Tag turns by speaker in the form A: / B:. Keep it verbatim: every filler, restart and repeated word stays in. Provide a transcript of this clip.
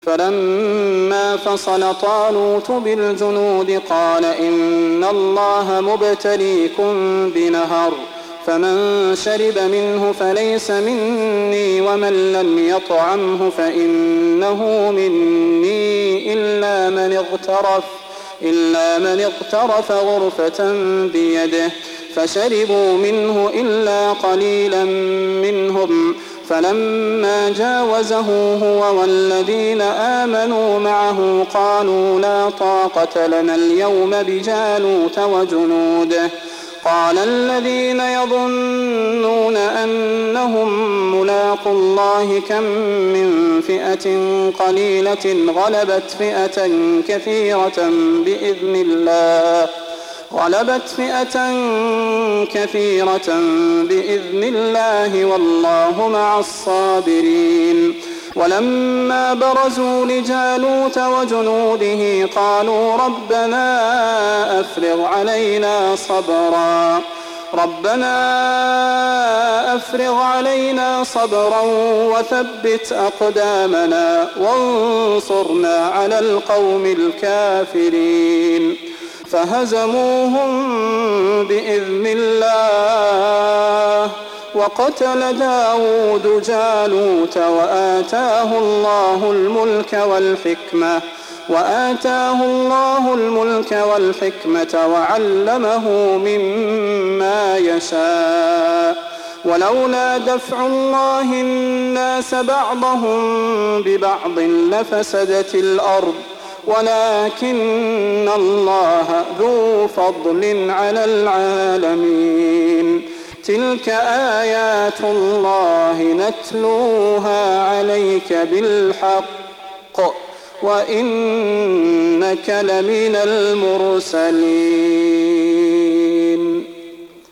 A: فلما فصل طالوت بالجنود قال إن الله مبتليكم بنهر فمن شرب منه فليس مني ومن لم يطعمه فإنه مني إلا من اغترف إلا من اغترف غرفة بيده فشربوا منه إلا قليلا منهم فلما جاوزه هو والذين آمنوا معه قالوا لا طاقة لنا اليوم بجالوت وجنوده قال الذين يظنون أنهم ملاقوا الله كم من فئة قليلة غلبت فئة كثيرة بإذن الله غلبت فئة كثيرة بإذن الله والله مع الصابرين ولما برزوا لجالوت وجنوده قالوا ربنا أفرغ علينا صبرا ربنا أفرغ علينا صبرا وثبت أقدامنا وانصرنا على القوم الكافرين فهزموهم بإذن الله وقتل داود جالوت وآتاه الله الملك والحكمة وآتاه الله الملك والحكمة وعلمه مما يشاء ولولا دفع الله الناس بعضهم ببعض لفسدت الأرض ولكن الله ذو فضل على العالمين تلك آيات الله نتلوها عليك بالحق وإنك لمن المرسلين.